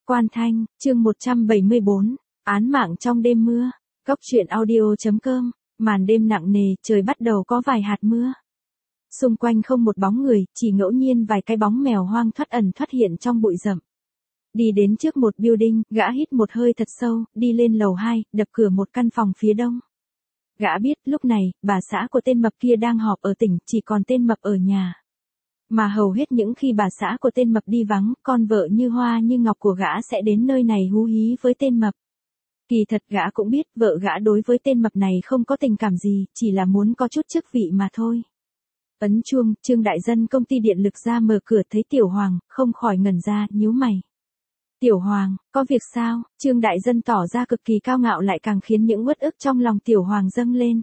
Quan Thanh, chương 174, án mạng trong đêm mưa. Cốc truyện audio.com, màn đêm nặng nề, trời bắt đầu có vài hạt mưa. Xung quanh không một bóng người, chỉ ngẫu nhiên vài cái bóng mèo hoang thoắt ẩn thoắt hiện trong bụi rậm. Đi đến trước một building, gã hít một hơi thật sâu, đi lên lầu 2, đập cửa một căn phòng phía đông. Gã biết, lúc này, bà xã của tên mập kia đang họp ở tỉnh, chỉ còn tên mập ở nhà. Mà hầu hết những khi bà xã của tên mập đi vắng, con vợ như hoa như ngọc của gã sẽ đến nơi này hú hí với tên mập. Kỳ thật gã cũng biết, vợ gã đối với tên mập này không có tình cảm gì, chỉ là muốn có chút chức vị mà thôi. Ấn chuông, Trương Đại Dân công ty điện lực ra mở cửa thấy Tiểu Hoàng, không khỏi ngẩn ra, nhíu mày. Tiểu Hoàng, có việc sao? Trương Đại Dân tỏ ra cực kỳ cao ngạo lại càng khiến những uất ức trong lòng Tiểu Hoàng dâng lên.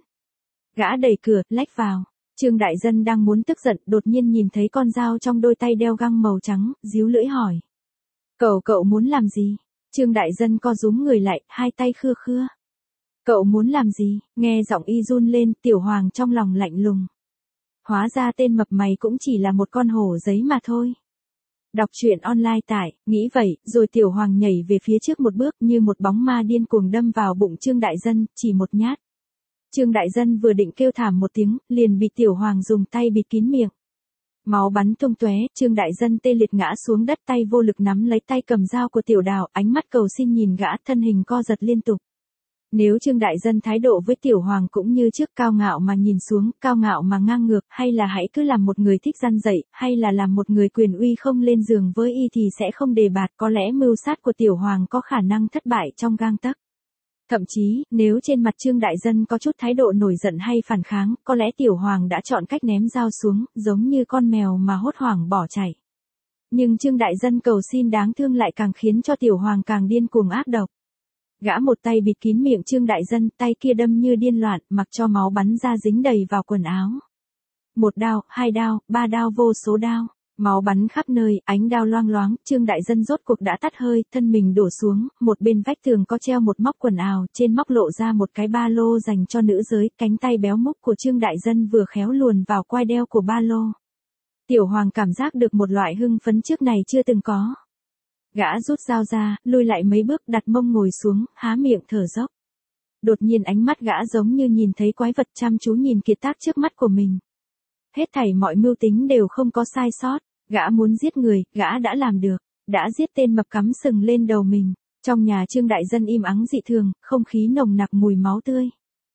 Gã đẩy cửa, lách vào. Trương Đại Dân đang muốn tức giận, đột nhiên nhìn thấy con dao trong đôi tay đeo găng màu trắng, díu lưỡi hỏi. Cậu muốn làm gì? Trương Đại Dân co rúm người lại, hai tay khưa khưa. Cậu muốn làm gì? Nghe giọng y run lên, Tiểu Hoàng trong lòng lạnh lùng. Hóa ra tên mập mày cũng chỉ là một con hổ giấy mà thôi. Đọc truyện online tại, nghĩ vậy, rồi Tiểu Hoàng nhảy về phía trước một bước như một bóng ma điên cuồng đâm vào bụng Trương Đại Dân, chỉ một nhát. Trương Đại Dân vừa định kêu thảm một tiếng, liền bị Tiểu Hoàng dùng tay bịt kín miệng. Máu bắn tung tóe, Trương Đại Dân tê liệt ngã xuống đất, tay vô lực nắm lấy tay cầm dao của Tiểu Đào, ánh mắt cầu xin nhìn gã, thân hình co giật liên tục. Nếu Trương Đại Dân thái độ với Tiểu Hoàng cũng như trước, cao ngạo mà nhìn xuống, cao ngạo mà ngang ngược, hay là hãy cứ làm một người thích răn dậy, hay là làm một người quyền uy không lên giường với y thì sẽ không đề bạt, có lẽ mưu sát của Tiểu Hoàng có khả năng thất bại trong gang tấc. Thậm chí, nếu trên mặt Trương Đại Dân có chút thái độ nổi giận hay phản kháng, có lẽ Tiểu Hoàng đã chọn cách ném dao xuống, giống như con mèo mà hốt hoảng bỏ chạy. Nhưng Trương Đại Dân cầu xin đáng thương lại càng khiến cho Tiểu Hoàng càng điên cuồng ác độc. Gã một tay bịt kín miệng Trương Đại Dân, tay kia đâm như điên loạn, mặc cho máu bắn ra dính đầy vào quần áo. Một đao, hai đao, ba đao, vô số đao. Máu bắn khắp nơi, ánh đao loang loáng, Trương Đại Dân rốt cuộc đã tắt hơi, thân mình đổ xuống, một bên vách tường có treo một móc quần áo, trên móc lộ ra một cái ba lô dành cho nữ giới, cánh tay béo múc của Trương Đại Dân vừa khéo luồn vào quai đeo của ba lô. Tiểu Hoàng cảm giác được một loại hưng phấn trước này chưa từng có. Gã rút dao ra, lùi lại mấy bước, đặt mông ngồi xuống, há miệng thở dốc. Đột nhiên ánh mắt gã giống như nhìn thấy quái vật, chăm chú nhìn kiệt tác trước mắt của mình. Hết thảy mọi mưu tính đều không có sai sót, gã muốn giết người, gã đã làm được, đã giết tên mập cắm sừng lên đầu mình. Trong nhà Trương Đại Dân im ắng dị thường, không khí nồng nặc mùi máu tươi.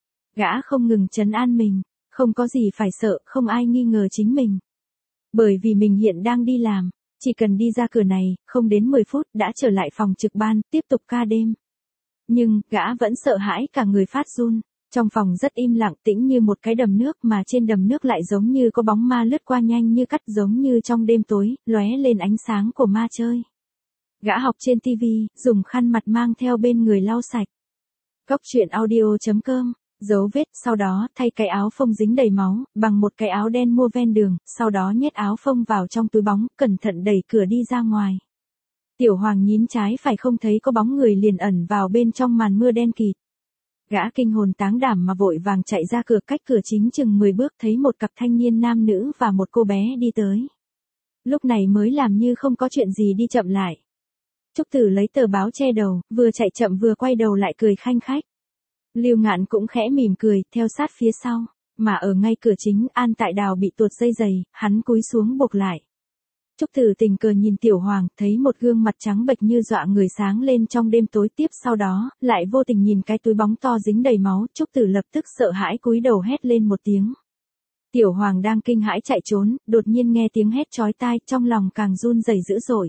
Gã không ngừng trấn an mình, không có gì phải sợ, không ai nghi ngờ chính mình. Bởi vì mình hiện đang đi làm, chỉ cần đi ra cửa này, không đến 10 phút đã trở lại phòng trực ban, tiếp tục ca đêm. Nhưng, gã vẫn sợ hãi cả người phát run. Trong phòng rất im lặng, tĩnh như một cái đầm nước, mà trên đầm nước lại giống như có bóng ma lướt qua nhanh như cắt, giống như trong đêm tối, lóe lên ánh sáng của ma chơi. Gã học trên tivi, dùng khăn mặt mang theo bên người lau sạch. Cốc truyện audio.com, dấu vết, sau đó thay cái áo phông dính đầy máu, bằng một cái áo đen mua ven đường, sau đó nhét áo phông vào trong túi bóng, cẩn thận đẩy cửa đi ra ngoài. Tiểu Hoàng nhín trái phải không thấy có bóng người liền ẩn vào bên trong màn mưa đen kịt. Gã kinh hồn táng đảm mà vội vàng chạy ra cửa, cách cửa chính chừng 10 bước thấy một cặp thanh niên nam nữ và một cô bé đi tới. Lúc này mới làm như không có chuyện gì đi chậm lại. Trúc Tử lấy tờ báo che đầu, vừa chạy chậm vừa quay đầu lại cười khanh khách. Lưu Ngạn cũng khẽ mỉm cười, theo sát phía sau, mà ở ngay cửa chính, An Tại Đào bị tuột dây giày, hắn cúi xuống buộc lại. Trúc Tử tình cờ nhìn Tiểu Hoàng, thấy một gương mặt trắng bệch như dọa người sáng lên trong đêm tối, tiếp sau đó, lại vô tình nhìn cái túi bóng to dính đầy máu, Trúc Tử lập tức sợ hãi cúi đầu hét lên một tiếng. Tiểu Hoàng đang kinh hãi chạy trốn, đột nhiên nghe tiếng hét chói tai, trong lòng càng run rẩy dữ dội.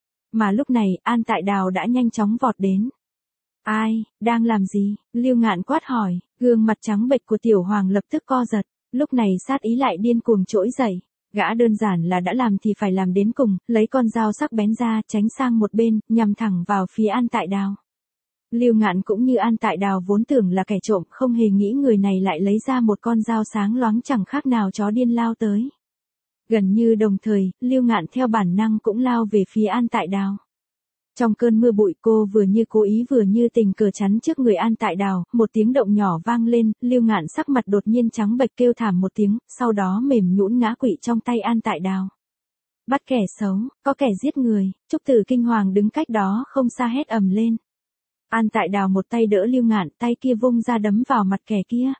Mà lúc này, An Tại Đào đã nhanh chóng vọt đến. Ai, đang làm gì? Lưu Ngạn quát hỏi, gương mặt trắng bệch của Tiểu Hoàng lập tức co giật, lúc này sát ý lại điên cuồng trỗi dậy. Gã đơn giản là đã làm thì phải làm đến cùng, lấy con dao sắc bén ra, tránh sang một bên, nhằm thẳng vào phía An Tại Đào. Lưu Ngạn cũng như An Tại Đào vốn tưởng là kẻ trộm, không hề nghĩ người này lại lấy ra một con dao sáng loáng chẳng khác nào chó điên lao tới. Gần như đồng thời, Lưu Ngạn theo bản năng cũng lao về phía An Tại Đào. Trong cơn mưa bụi, cô vừa như cố ý vừa như tình cờ chắn trước người An Tại Đào, một tiếng động nhỏ vang lên, Lưu Ngạn sắc mặt đột nhiên trắng bệch kêu thảm một tiếng, sau đó mềm nhũn ngã quỵ trong tay An Tại Đào. Bắt kẻ xấu, có kẻ giết người, Trúc Tử kinh hoàng đứng cách đó không xa hét ầm lên. An Tại Đào một tay đỡ Lưu Ngạn, tay kia vung ra đấm vào mặt kẻ kia.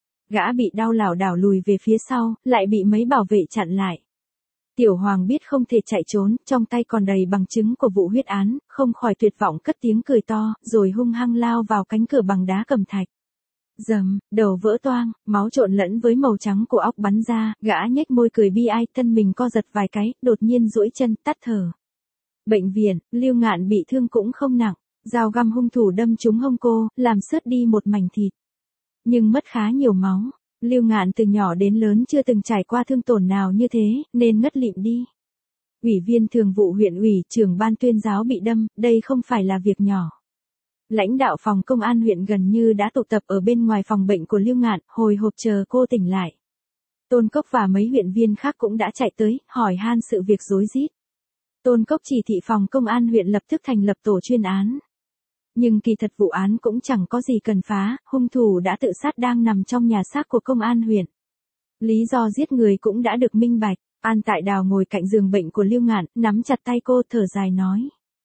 Gã bị đau lảo đảo lùi về phía sau, lại bị mấy bảo vệ chặn lại. Tiểu Hoàng biết không thể chạy trốn, trong tay còn đầy bằng chứng của vụ huyết án, không khỏi tuyệt vọng cất tiếng cười to, rồi hung hăng lao vào cánh cửa bằng đá cẩm thạch. Dầm, đầu vỡ toang, máu trộn lẫn với màu trắng của óc bắn ra, gã nhếch môi cười bi ai, thân mình co giật vài cái, đột nhiên duỗi chân, tắt thở. Bệnh viện, Lưu Ngạn bị thương cũng không nặng, dao găm hung thủ đâm trúng hông cô, làm xước đi một mảnh thịt. Nhưng mất khá nhiều máu. Lưu Ngạn từ nhỏ đến lớn chưa từng trải qua thương tổn nào như thế, nên ngất lịm đi. Ủy viên thường vụ huyện ủy, trưởng ban tuyên giáo bị đâm, đây không phải là việc nhỏ. Lãnh đạo phòng công an huyện gần như đã tụ tập ở bên ngoài phòng bệnh của Lưu Ngạn, hồi hộp chờ cô tỉnh lại. Tôn Cốc và mấy huyện viên khác cũng đã chạy tới, hỏi han sự việc rối rít. Tôn Cốc chỉ thị phòng công an huyện lập tức thành lập tổ chuyên án. Nhưng kỳ thật vụ án cũng chẳng có gì cần phá, hung thủ đã tự sát đang nằm trong nhà xác của công an huyện. Lý do giết người cũng đã được minh bạch. An Tại Đào ngồi cạnh giường bệnh của Lưu Ngạn, nắm chặt tay cô, thở dài nói.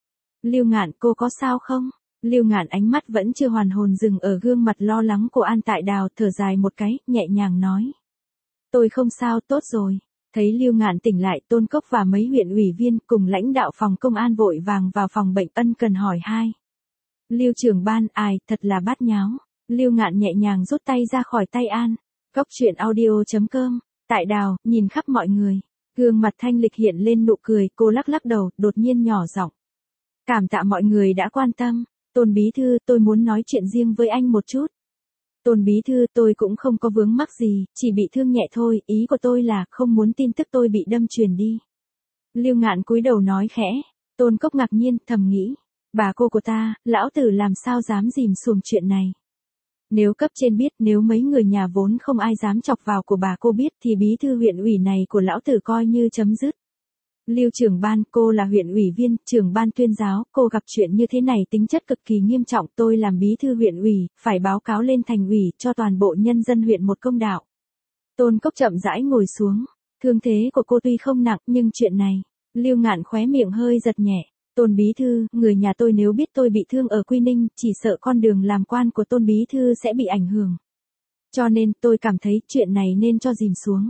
Lưu Ngạn, cô có sao không? Lưu Ngạn ánh mắt vẫn chưa hoàn hồn dừng ở gương mặt lo lắng của An Tại Đào, thở dài một cái, nhẹ nhàng nói. Tôi không sao, tốt rồi. Thấy Lưu Ngạn tỉnh lại, Tôn Cốc và mấy huyện ủy viên cùng lãnh đạo phòng công an vội vàng vào phòng bệnh ân cần hỏi han. Lưu trưởng ban, ai, thật là bát nháo. Lưu Ngạn nhẹ nhàng rút tay ra khỏi tay An. Cốc truyện audio.com. Tại Đào, nhìn khắp mọi người. Gương mặt thanh lịch hiện lên nụ cười, cô lắc lắc đầu, đột nhiên nhỏ giọng. Cảm tạ mọi người đã quan tâm. Tôn bí thư, tôi muốn nói chuyện riêng với anh một chút. Tôn bí thư, tôi cũng không có vướng mắc gì, chỉ bị thương nhẹ thôi, ý của tôi là không muốn tin tức tôi bị đâm truyền đi. Lưu Ngạn cúi đầu nói khẽ. Tôn Cốc ngạc nhiên, thầm nghĩ. Bà cô của ta, lão tử làm sao dám dìm xuồng chuyện này. Nếu cấp trên biết, nếu mấy người nhà vốn không ai dám chọc vào của bà cô biết thì bí thư huyện ủy này của lão tử coi như chấm dứt. Lưu trưởng ban, cô là huyện ủy viên, trưởng ban tuyên giáo, cô gặp chuyện như thế này tính chất cực kỳ nghiêm trọng, tôi làm bí thư huyện ủy, phải báo cáo lên thành ủy, cho toàn bộ nhân dân huyện một công đạo. Tôn Cốc chậm rãi ngồi xuống, thương thế của cô tuy không nặng nhưng chuyện này, Lưu Ngạn khóe miệng hơi giật nhẹ. Tôn bí thư, người nhà tôi nếu biết tôi bị thương ở Quy Ninh, chỉ sợ con đường làm quan của Tôn bí thư sẽ bị ảnh hưởng. Cho nên, tôi cảm thấy chuyện này nên cho dìm xuống.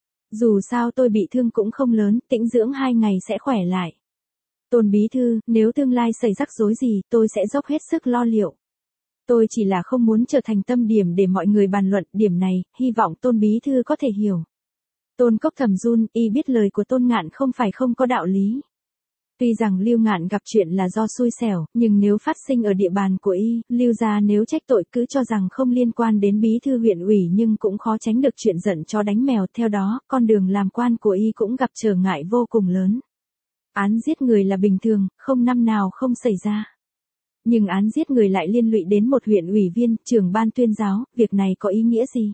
Dù sao tôi bị thương cũng không lớn, tĩnh dưỡng 2 ngày sẽ khỏe lại. Tôn bí thư, nếu tương lai xảy rắc rối gì, tôi sẽ dốc hết sức lo liệu. Tôi chỉ là không muốn trở thành tâm điểm để mọi người bàn luận, điểm này, hy vọng Tôn bí thư có thể hiểu. Tôn Cốc thầm run, y biết lời của Tôn Ngạn không phải không có đạo lý. Tuy rằng Lưu Ngạn gặp chuyện là do xui xẻo, nhưng nếu phát sinh ở địa bàn của y, Lưu gia nếu trách tội cứ cho rằng không liên quan đến bí thư huyện ủy nhưng cũng khó tránh được chuyện giận chó đánh mèo, theo đó, con đường làm quan của y cũng gặp trở ngại vô cùng lớn. Án giết người là bình thường, không năm nào không xảy ra. Nhưng án giết người lại liên lụy đến một huyện ủy viên, trưởng ban tuyên giáo, việc này có ý nghĩa gì?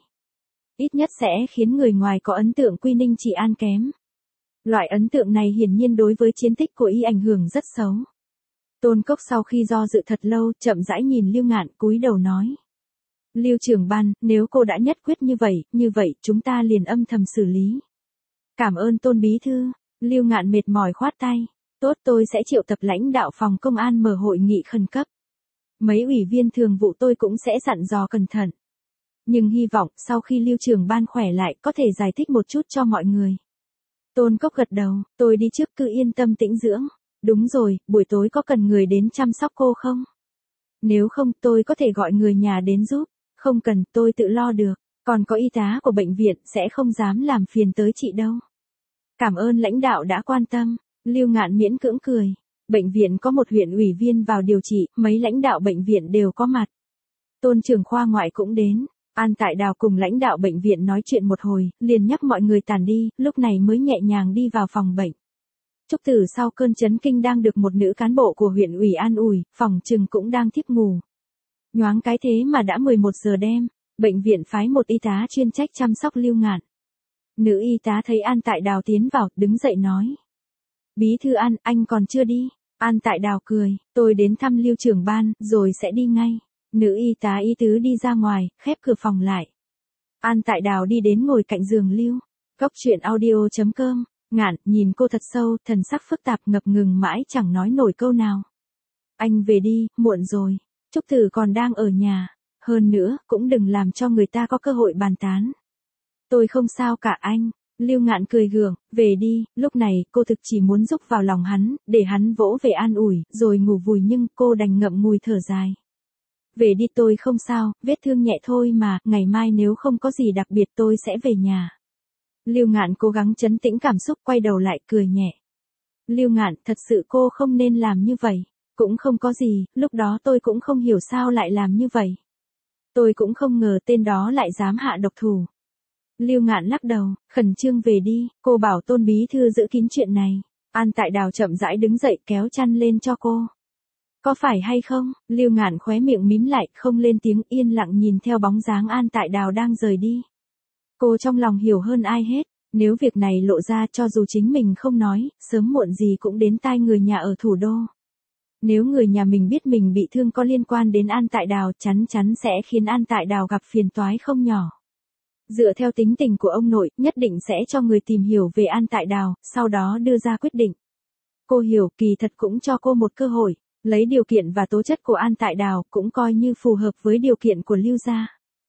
Ít nhất sẽ khiến người ngoài có ấn tượng Quy Ninh trị an kém. Loại ấn tượng này hiển nhiên đối với chiến tích của y ảnh hưởng rất xấu. Tôn Cốc sau khi do dự thật lâu, chậm rãi nhìn Lưu Ngạn, cúi đầu nói. Lưu trưởng ban, nếu cô đã nhất quyết như vậy chúng ta liền âm thầm xử lý. Cảm ơn Tôn bí thư. Lưu Ngạn mệt mỏi khoát tay. Tốt, tôi sẽ triệu tập lãnh đạo phòng công an mở hội nghị khẩn cấp. Mấy ủy viên thường vụ tôi cũng sẽ dặn dò cẩn thận. Nhưng hy vọng sau khi Lưu trưởng ban khỏe lại có thể giải thích một chút cho mọi người. Tôn Cốc gật đầu, tôi đi trước, cứ yên tâm tĩnh dưỡng. Đúng rồi, buổi tối có cần người đến chăm sóc cô không? Nếu không, tôi có thể gọi người nhà đến giúp. Không cần, tôi tự lo được. Còn có y tá của bệnh viện sẽ không dám làm phiền tới chị đâu. Cảm ơn lãnh đạo đã quan tâm. Lưu Ngạn miễn cưỡng cười. Bệnh viện có một huyện ủy viên vào điều trị, mấy lãnh đạo bệnh viện đều có mặt. Tôn trưởng khoa ngoại cũng đến. An Tại Đào cùng lãnh đạo bệnh viện nói chuyện một hồi, liền nhắc mọi người tản đi, lúc này mới nhẹ nhàng đi vào phòng bệnh. Trúc Tử sau cơn chấn kinh đang được một nữ cán bộ của huyện ủy an ủi, phòng trừng cũng đang thiếp ngủ. Nhoáng cái thế mà đã 11 giờ đêm, bệnh viện phái một y tá chuyên trách chăm sóc Lưu Ngạn. Nữ y tá thấy An Tại Đào tiến vào, đứng dậy nói. Bí thư An, anh còn chưa đi. An Tại Đào cười, tôi đến thăm Lưu trưởng ban, rồi sẽ đi ngay. Nữ y tá ý tứ đi ra ngoài, khép cửa phòng lại. An Tại Đào đi đến ngồi cạnh giường Lưu. Cốc truyện audio.com Ngạn, nhìn cô thật sâu, thần sắc phức tạp ngập ngừng mãi chẳng nói nổi câu nào. Anh về đi, muộn rồi. Trúc Tử còn đang ở nhà. Hơn nữa, cũng đừng làm cho người ta có cơ hội bàn tán. Tôi không sao cả anh. Lưu Ngạn cười gượng, về đi, lúc này cô thực chỉ muốn rúc vào lòng hắn, để hắn vỗ về an ủi, rồi ngủ vùi nhưng cô đành ngậm ngùi thở dài. Về đi tôi không sao, vết thương nhẹ thôi mà, ngày mai nếu không có gì đặc biệt tôi sẽ về nhà. Lưu Ngạn cố gắng trấn tĩnh cảm xúc quay đầu lại cười nhẹ. Lưu Ngạn, thật sự cô không nên làm như vậy. Cũng không có gì, lúc đó tôi cũng không hiểu sao lại làm như vậy. Tôi cũng không ngờ tên đó lại dám hạ độc thủ. Lưu Ngạn lắc đầu, khẩn trương về đi, cô bảo Tôn bí thư giữ kín chuyện này. An Tại Đào chậm rãi đứng dậy kéo chăn lên cho cô. Có phải hay không? Lưu Ngạn khóe miệng mím lại, không lên tiếng, yên lặng nhìn theo bóng dáng An Tại Đào đang rời đi. Cô trong lòng hiểu hơn ai hết, nếu việc này lộ ra cho dù chính mình không nói, sớm muộn gì cũng đến tai người nhà ở thủ đô. Nếu người nhà mình biết mình bị thương có liên quan đến An Tại Đào, chắn chắn sẽ khiến An Tại Đào gặp phiền toái không nhỏ. Dựa theo tính tình của ông nội, nhất định sẽ cho người tìm hiểu về An Tại Đào, sau đó đưa ra quyết định. Cô hiểu, kỳ thật cũng cho cô một cơ hội, lấy điều kiện và tố chất của An Tại Đào cũng coi như phù hợp với điều kiện của Lưu gia.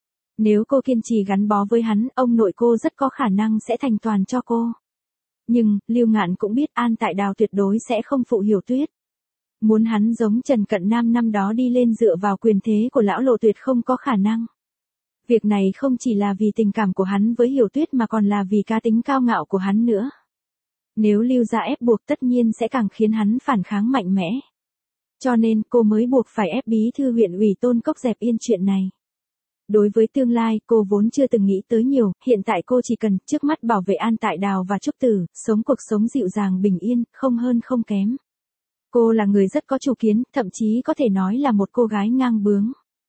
Nếu cô kiên trì gắn bó với hắn, ông nội cô rất có khả năng sẽ thành toàn cho cô. Nhưng, Lưu Ngạn cũng biết An Tại Đào tuyệt đối sẽ không phụ Hiểu Tuyết. Muốn hắn giống Trần Cận Nam năm đó đi lên dựa vào quyền thế của lão Lộ tuyệt không có khả năng. Việc này không chỉ là vì tình cảm của hắn với Hiểu Tuyết mà còn là vì cá tính cao ngạo của hắn nữa. Nếu Lưu gia ép buộc tất nhiên sẽ càng khiến hắn phản kháng mạnh mẽ. Cho nên cô mới buộc phải ép bí thư huyện ủy Tôn Cốc dẹp yên chuyện này. Đối với tương lai, cô vốn chưa từng nghĩ tới nhiều, hiện tại cô chỉ cần trước mắt bảo vệ An Tại Đào và Trúc Tử, sống cuộc sống dịu dàng bình yên, không hơn không kém. Cô là người rất có chủ kiến, thậm chí có thể nói là một cô gái ngang bướng.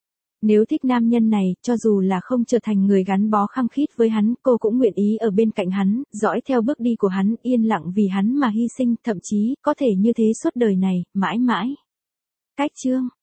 Nếu thích nam nhân này, cho dù là không trở thành người gắn bó khăng khít với hắn, cô cũng nguyện ý ở bên cạnh hắn, dõi theo bước đi của hắn, yên lặng vì hắn mà hy sinh, thậm chí, có thể như thế suốt đời này, mãi mãi. Cách chương